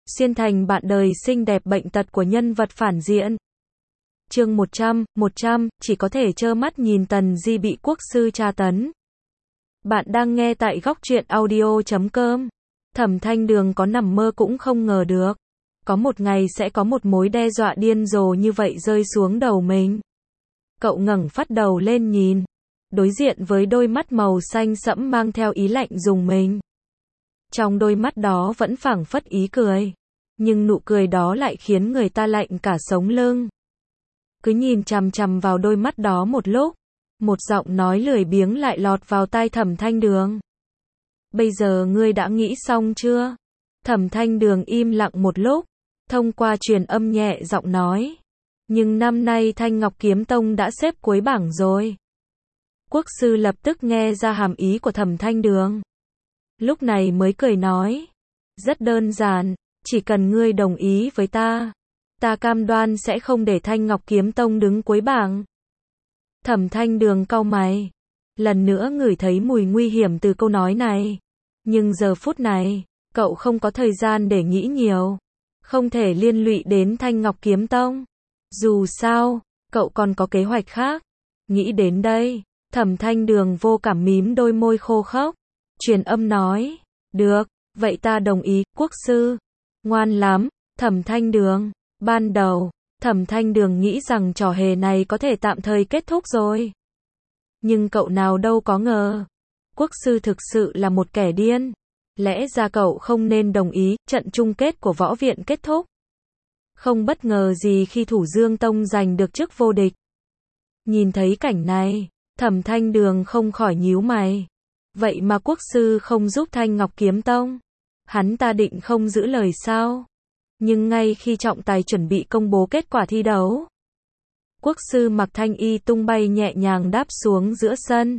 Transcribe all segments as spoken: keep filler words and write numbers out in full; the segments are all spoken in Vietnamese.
xuyên thành bạn đời xinh đẹp bệnh tật của nhân vật phản diện. Chương một trăm, một trăm, chỉ có thể trơ mắt nhìn Tần Di bị quốc sư tra tấn. Bạn đang nghe tại góc truyện audio chấm com. Thẩm Thanh Đường có nằm mơ cũng không ngờ được. Có một ngày sẽ có một mối đe dọa điên rồ như vậy rơi xuống đầu mình. Cậu ngẩng phát đầu lên nhìn. Đối diện với đôi mắt màu xanh sẫm mang theo ý lạnh dùng mình. Trong đôi mắt đó vẫn phảng phất ý cười. Nhưng nụ cười đó lại khiến người ta lạnh cả sống lưng. Cứ nhìn chằm chằm vào đôi mắt đó một lúc. Một giọng nói lười biếng lại lọt vào tai Thẩm Thanh Đường. Bây giờ ngươi đã nghĩ xong chưa? Thẩm Thanh Đường im lặng một lúc. Thông qua truyền âm nhẹ giọng nói. Nhưng năm nay Thanh Ngọc Kiếm Tông đã xếp cuối bảng rồi. Quốc sư lập tức nghe ra hàm ý của Thẩm Thanh Đường. Lúc này mới cười nói. Rất đơn giản, chỉ cần ngươi đồng ý với ta. Ta cam đoan sẽ không để Thanh Ngọc Kiếm Tông đứng cuối bảng. Thẩm Thanh Đường cau mày. Lần nữa ngửi thấy mùi nguy hiểm từ câu nói này. Nhưng giờ phút này, cậu không có thời gian để nghĩ nhiều. Không thể liên lụy đến Thanh Ngọc Kiếm Tông. Dù sao, cậu còn có kế hoạch khác. Nghĩ đến đây, Thẩm Thanh Đường vô cảm mím đôi môi khô khốc. Truyền âm nói. Được, vậy ta đồng ý, quốc sư. Ngoan lắm, Thẩm Thanh Đường. Ban đầu, Thẩm Thanh Đường nghĩ rằng trò hề này có thể tạm thời kết thúc rồi. Nhưng cậu nào đâu có ngờ. Quốc sư thực sự là một kẻ điên. Lẽ ra cậu không nên đồng ý trận chung kết của võ viện kết thúc. Không bất ngờ gì khi Thủ Dương Tông giành được chức vô địch. Nhìn thấy cảnh này, Thẩm Thanh Đường không khỏi nhíu mày. Vậy mà quốc sư không giúp Thanh Ngọc Kiếm Tông. Hắn ta định không giữ lời sao? Nhưng ngay khi trọng tài chuẩn bị công bố kết quả thi đấu, quốc sư mặc thanh y tung bay nhẹ nhàng đáp xuống giữa sân.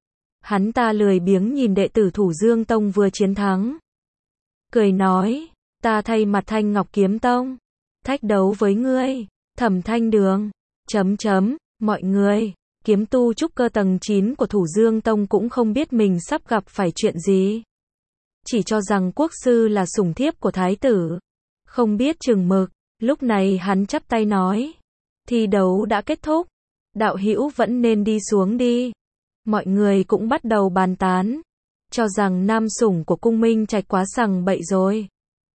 Hắn ta lười biếng nhìn đệ tử Thủ Dương Tông vừa chiến thắng. Cười nói, ta thay mặt Thanh Ngọc Kiếm Tông, thách đấu với ngươi, Thẩm Thanh Đường, chấm chấm, mọi người, kiếm tu trúc cơ tầng chín của Thủ Dương Tông cũng không biết mình sắp gặp phải chuyện gì. Chỉ cho rằng quốc sư là sủng thiếp của thái tử. Không biết chừng mực, lúc này hắn chắp tay nói. Thi đấu đã kết thúc, đạo hữu vẫn nên đi xuống đi. Mọi người cũng bắt đầu bàn tán, cho rằng nam sủng của cung Minh Trạch quá sằng bậy rồi.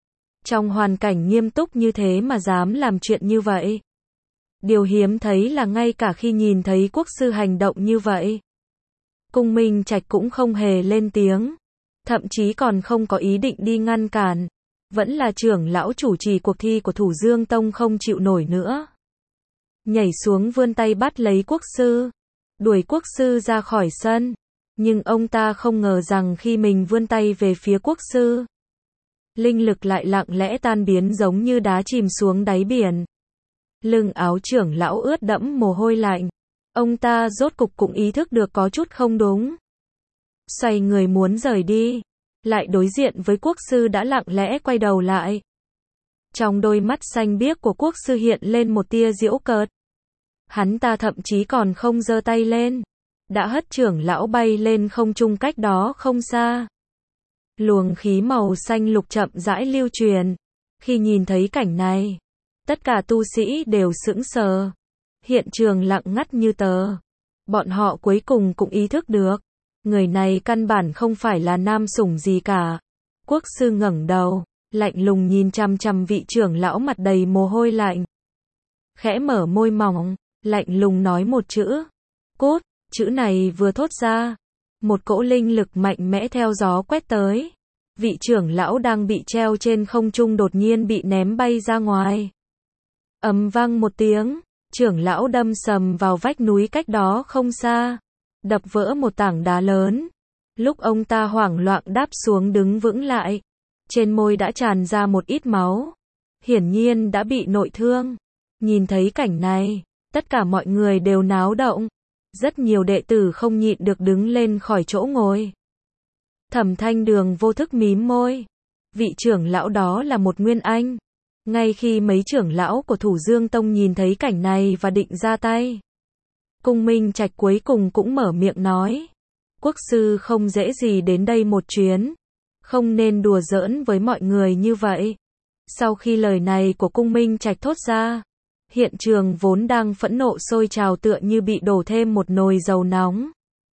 Trong hoàn cảnh nghiêm túc như thế mà dám làm chuyện như vậy. Điều hiếm thấy là ngay cả khi nhìn thấy quốc sư hành động như vậy, cung Minh Trạch cũng không hề lên tiếng. Thậm chí còn không có ý định đi ngăn cản. Vẫn là trưởng lão chủ trì cuộc thi của Thủ Dương Tông không chịu nổi nữa. Nhảy xuống vươn tay bắt lấy quốc sư. Đuổi quốc sư ra khỏi sân. Nhưng ông ta không ngờ rằng khi mình vươn tay về phía quốc sư, linh lực lại lặng lẽ tan biến giống như đá chìm xuống đáy biển. Lưng áo trưởng lão ướt đẫm mồ hôi lạnh. Ông ta rốt cục cũng ý thức được có chút không đúng. Xoay người muốn rời đi. Lại đối diện với quốc sư đã lặng lẽ quay đầu lại. Trong đôi mắt xanh biếc của quốc sư hiện lên một tia giễu cợt. Hắn ta thậm chí còn không giơ tay lên. Đã hất trưởng lão bay lên không trung cách đó không xa. Luồng khí màu xanh lục chậm rãi lưu truyền. Khi nhìn thấy cảnh này, tất cả tu sĩ đều sững sờ. Hiện trường lặng ngắt như tờ. Bọn họ cuối cùng cũng ý thức được. Người này căn bản không phải là nam sủng gì cả. Quốc sư ngẩng đầu, lạnh lùng nhìn chằm chằm vị trưởng lão mặt đầy mồ hôi lạnh. Khẽ mở môi mỏng, lạnh lùng nói một chữ. Cút, chữ này vừa thốt ra. Một cỗ linh lực mạnh mẽ theo gió quét tới. Vị trưởng lão đang bị treo trên không trung đột nhiên bị ném bay ra ngoài. Ầm vang một tiếng, trưởng lão đâm sầm vào vách núi cách đó không xa. Đập vỡ một tảng đá lớn. Lúc ông ta hoảng loạn đáp xuống đứng vững lại, trên môi đã tràn ra một ít máu. Hiển nhiên đã bị nội thương. Nhìn thấy cảnh này, tất cả mọi người đều náo động. Rất nhiều đệ tử không nhịn được đứng lên khỏi chỗ ngồi. Thẩm Thanh Đường vô thức mím môi. Vị trưởng lão đó là một nguyên anh. Ngay khi mấy trưởng lão của Thủ Dương Tông nhìn thấy cảnh này và định ra tay, cung Minh Trạch cuối cùng cũng mở miệng nói. Quốc sư không dễ gì đến đây một chuyến. Không nên đùa giỡn với mọi người như vậy. Sau khi lời này của Cung Minh Trạch thốt ra, hiện trường vốn đang phẫn nộ sôi trào tựa như bị đổ thêm một nồi dầu nóng.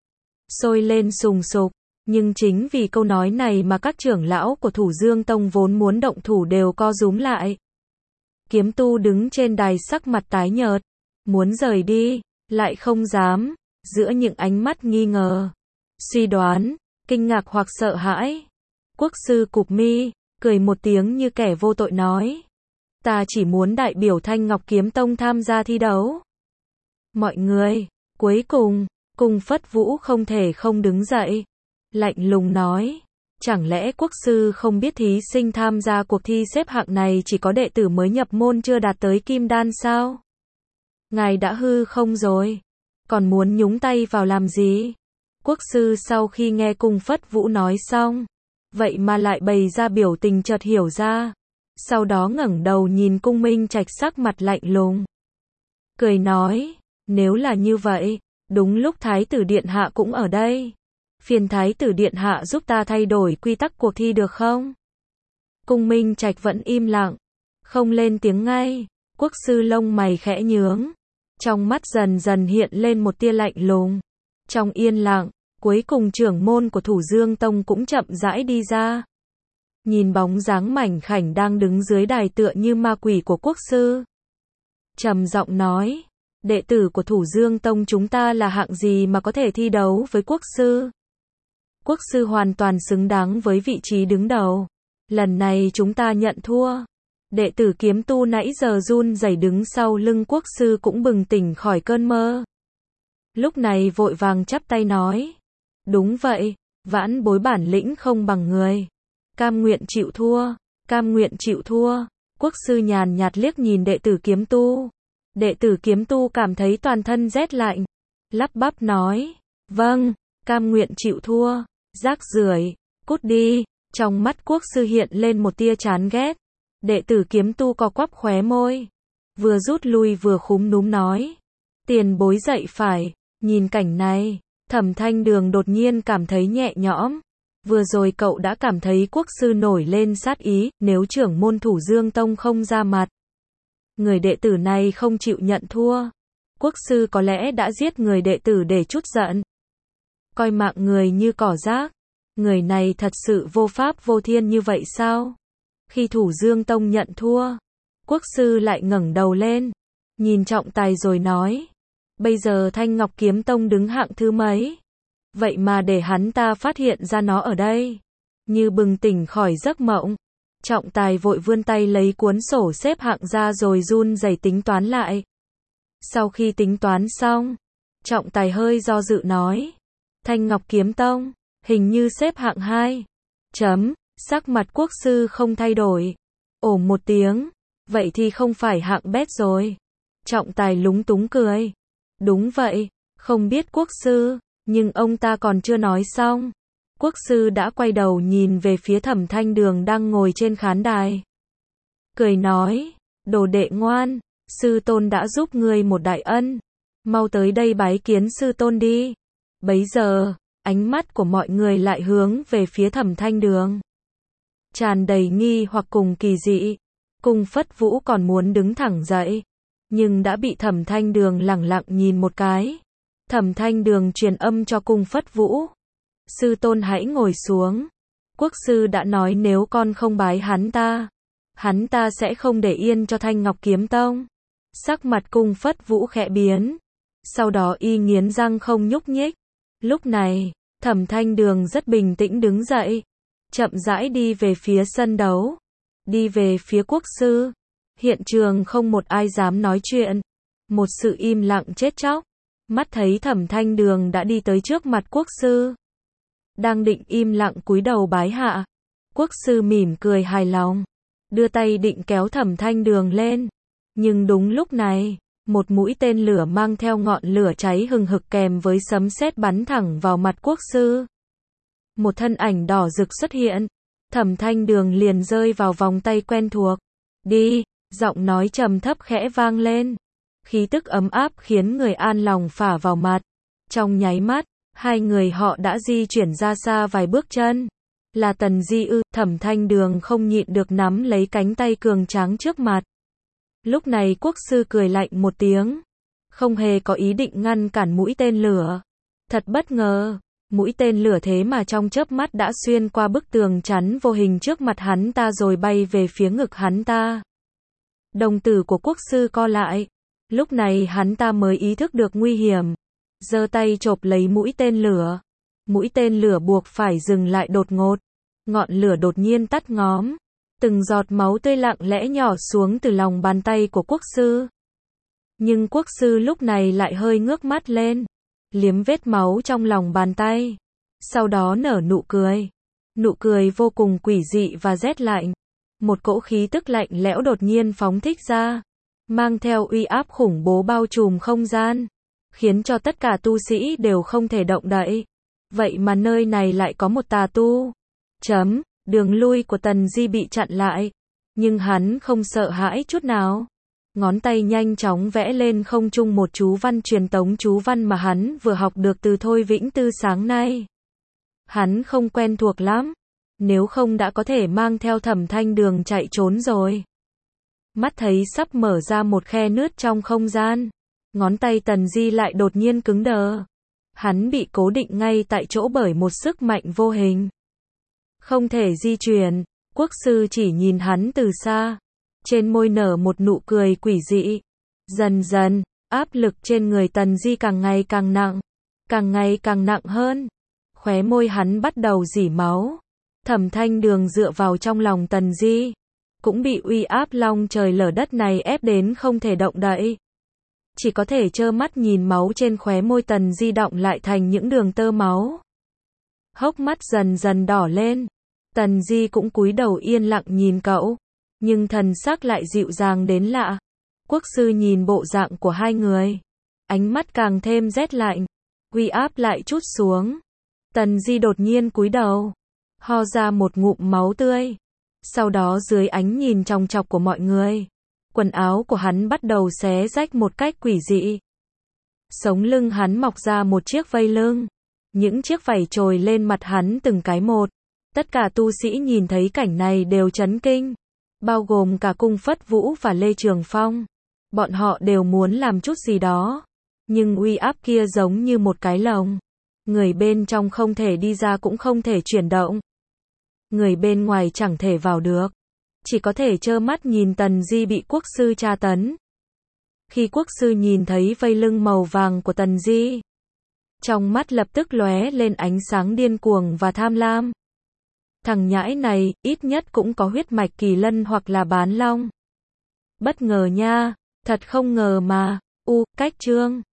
Sôi lên sùng sục, nhưng chính vì câu nói này mà các trưởng lão của Thủ Dương Tông vốn muốn động thủ đều co rúm lại. Kiếm tu đứng trên đài sắc mặt tái nhợt, muốn rời đi, lại không dám, giữa những ánh mắt nghi ngờ, suy đoán, kinh ngạc hoặc sợ hãi. Quốc sư cụp mi, cười một tiếng như kẻ vô tội nói: ta chỉ muốn đại biểu Thanh Ngọc Kiếm Tông tham gia thi đấu. Mọi người, cuối cùng, Cung Phất Vũ không thể không đứng dậy, lạnh lùng nói: chẳng lẽ quốc sư không biết thí sinh tham gia cuộc thi xếp hạng này chỉ có đệ tử mới nhập môn chưa đạt tới kim đan sao? Ngài đã hư không rồi, còn muốn nhúng tay vào làm gì? Quốc sư sau khi nghe Cung Phất Vũ nói xong, vậy mà lại bày ra biểu tình chợt hiểu ra, sau đó ngẩng đầu nhìn Cung Minh Trạch sắc mặt lạnh lùng, cười nói: nếu là như vậy, đúng lúc Thái tử Điện Hạ cũng ở đây, phiền Thái tử Điện Hạ giúp ta thay đổi quy tắc cuộc thi được không? Cung Minh Trạch vẫn im lặng, không lên tiếng ngay. Quốc sư lông mày khẽ nhướng, trong mắt dần dần hiện lên một tia lạnh lùng. Trong yên lặng, cuối cùng trưởng môn của Thủ Dương Tông cũng chậm rãi đi ra. Nhìn bóng dáng mảnh khảnh đang đứng dưới đài tựa như ma quỷ của quốc sư, trầm giọng nói: đệ tử của Thủ Dương Tông chúng ta là hạng gì mà có thể thi đấu với quốc sư? Quốc sư hoàn toàn xứng đáng với vị trí đứng đầu. Lần này chúng ta nhận thua. Đệ tử kiếm tu nãy giờ run rẩy đứng sau lưng quốc sư cũng bừng tỉnh khỏi cơn mơ. Lúc này vội vàng chắp tay nói: đúng vậy, vãn bối bản lĩnh không bằng người. Cam nguyện chịu thua, cam nguyện chịu thua. Quốc sư nhàn nhạt liếc nhìn đệ tử kiếm tu. Đệ tử kiếm tu cảm thấy toàn thân rét lạnh, lắp bắp nói: vâng, cam nguyện chịu thua. Rác rưởi, cút đi. Trong mắt quốc sư hiện lên một tia chán ghét. Đệ tử kiếm tu co quắp khóe môi, vừa rút lui vừa khúm núm nói: tiền bối dạy phải. Nhìn cảnh này, Thẩm Thanh Đường đột nhiên cảm thấy nhẹ nhõm. Vừa rồi cậu đã cảm thấy quốc sư nổi lên sát ý, nếu trưởng môn Thủ Dương Tông không ra mặt, người đệ tử này không chịu nhận thua, quốc sư có lẽ đã giết người đệ tử để trút giận. Coi mạng người như cỏ rác, người này thật sự vô pháp vô thiên như vậy sao? Khi Thủ Dương Tông nhận thua, quốc sư lại ngẩng đầu lên, nhìn trọng tài rồi nói: bây giờ Thanh Ngọc Kiếm Tông đứng hạng thứ mấy? Vậy mà để hắn ta phát hiện ra nó ở đây. Như bừng tỉnh khỏi giấc mộng, trọng tài vội vươn tay lấy cuốn sổ xếp hạng ra rồi run rẩy tính toán lại. Sau khi tính toán xong, trọng tài hơi do dự nói: Thanh Ngọc Kiếm Tông, hình như xếp hạng hai. Chấm, sắc mặt quốc sư không thay đổi. Ồ một tiếng, vậy thì không phải hạng bét rồi. Trọng tài lúng túng cười. Đúng vậy, không biết quốc sư, nhưng ông ta còn chưa nói xong. Quốc sư đã quay đầu nhìn về phía Thẩm Thanh Đường đang ngồi trên khán đài. Cười nói: đồ đệ ngoan, sư tôn đã giúp ngươi một đại ân. Mau tới đây bái kiến sư tôn đi. Bấy giờ, ánh mắt của mọi người lại hướng về phía Thẩm Thanh Đường, tràn đầy nghi hoặc cùng kỳ dị. Cung Phất Vũ còn muốn đứng thẳng dậy, nhưng đã bị Thẩm Thanh Đường lẳng lặng nhìn một cái. Thẩm Thanh Đường truyền âm cho Cung Phất Vũ: sư tôn hãy ngồi xuống. Quốc sư đã nói nếu con không bái hắn ta, hắn ta sẽ không để yên cho Thanh Ngọc Kiếm Tông. Sắc mặt Cung Phất Vũ khẽ biến, sau đó y nghiến răng không nhúc nhích. Lúc này, Thẩm Thanh Đường rất bình tĩnh đứng dậy, chậm rãi đi về phía sân đấu, đi về phía quốc sư. Hiện trường không một ai dám nói chuyện, một sự im lặng chết chóc. Mắt thấy Thẩm Thanh Đường đã đi tới trước mặt quốc sư, đang định im lặng cúi đầu bái hạ, quốc sư mỉm cười hài lòng, đưa tay định kéo Thẩm Thanh Đường lên. Nhưng đúng lúc này, một mũi tên lửa mang theo ngọn lửa cháy hừng hực kèm với sấm sét bắn thẳng vào mặt quốc sư. Một thân ảnh đỏ rực xuất hiện, Thẩm Thanh Đường liền rơi vào vòng tay quen thuộc. Đi, giọng nói trầm thấp khẽ vang lên. Khí tức ấm áp khiến người an lòng phả vào mặt. Trong nháy mắt, hai người họ đã di chuyển ra xa vài bước chân. Là Tần Di ư? Thẩm Thanh Đường không nhịn được nắm lấy cánh tay cường tráng trước mặt. Lúc này quốc sư cười lạnh một tiếng. Không hề có ý định ngăn cản mũi tên lửa. Thật bất ngờ. Mũi tên lửa thế mà trong chớp mắt đã xuyên qua bức tường chắn vô hình trước mặt hắn ta rồi bay về phía ngực hắn ta. Đồng tử của quốc sư co lại. Lúc này hắn ta mới ý thức được nguy hiểm. Giơ tay chộp lấy mũi tên lửa. Mũi tên lửa buộc phải dừng lại đột ngột. Ngọn lửa đột nhiên tắt ngóm. Từng giọt máu tươi lặng lẽ nhỏ xuống từ lòng bàn tay của quốc sư. Nhưng quốc sư lúc này lại hơi ngước mắt lên. Liếm vết máu trong lòng bàn tay. Sau đó nở nụ cười. Nụ cười vô cùng quỷ dị và rét lạnh. Một cỗ khí tức lạnh lẽo đột nhiên phóng thích ra. Mang theo uy áp khủng bố bao trùm không gian. Khiến cho tất cả tu sĩ đều không thể động đậy. Vậy mà nơi này lại có một tà tu. Chấm, đường lui của Tần Di bị chặn lại. Nhưng hắn không sợ hãi chút nào. Ngón tay nhanh chóng vẽ lên không trung một chú văn truyền tống chú văn mà hắn vừa học được từ Thôi Vĩnh Tư sáng nay. Hắn không quen thuộc lắm. Nếu không đã có thể mang theo Thẩm Thanh Đường chạy trốn rồi. Mắt thấy sắp mở ra một khe nứt trong không gian. Ngón tay Tần Di lại đột nhiên cứng đờ. Hắn bị cố định ngay tại chỗ bởi một sức mạnh vô hình. Không thể di chuyển. Quốc sư chỉ nhìn hắn từ xa. Trên môi nở một nụ cười quỷ dị. Dần dần, áp lực trên người Tần Di càng ngày càng nặng. Càng ngày càng nặng hơn. Khóe môi hắn bắt đầu rỉ máu. Thẩm Thanh Đường dựa vào trong lòng Tần Di. Cũng bị uy áp long trời lở đất này ép đến không thể động đậy. Chỉ có thể trơ mắt nhìn máu trên khóe môi Tần Di đọng lại thành những đường tơ máu. Hốc mắt dần dần đỏ lên. Tần Di cũng cúi đầu yên lặng nhìn cậu. Nhưng thần sắc lại dịu dàng đến lạ. Quốc sư nhìn bộ dạng của hai người. Ánh mắt càng thêm rét lạnh. Uy áp lại trút xuống. Tần Di đột nhiên cúi đầu. Ho ra một ngụm máu tươi. Sau đó dưới ánh nhìn chòng chọc của mọi người. Quần áo của hắn bắt đầu xé rách một cách quỷ dị. Sống lưng hắn mọc ra một chiếc vây lưng. Những chiếc vảy trồi lên mặt hắn từng cái một. Tất cả tu sĩ nhìn thấy cảnh này đều chấn kinh. Bao gồm cả Cung Phất Vũ và Lê Trường Phong. Bọn họ đều muốn làm chút gì đó. Nhưng uy áp kia giống như một cái lồng. Người bên trong không thể đi ra cũng không thể chuyển động. Người bên ngoài chẳng thể vào được. Chỉ có thể trơ mắt nhìn Tần Di bị quốc sư tra tấn. Khi quốc sư nhìn thấy vây lưng màu vàng của Tần Di. Trong mắt lập tức lóe lên ánh sáng điên cuồng và tham lam. Thằng nhãi này, ít nhất cũng có huyết mạch kỳ lân hoặc là bán long. Bất ngờ nha, thật không ngờ mà. U, cách chương.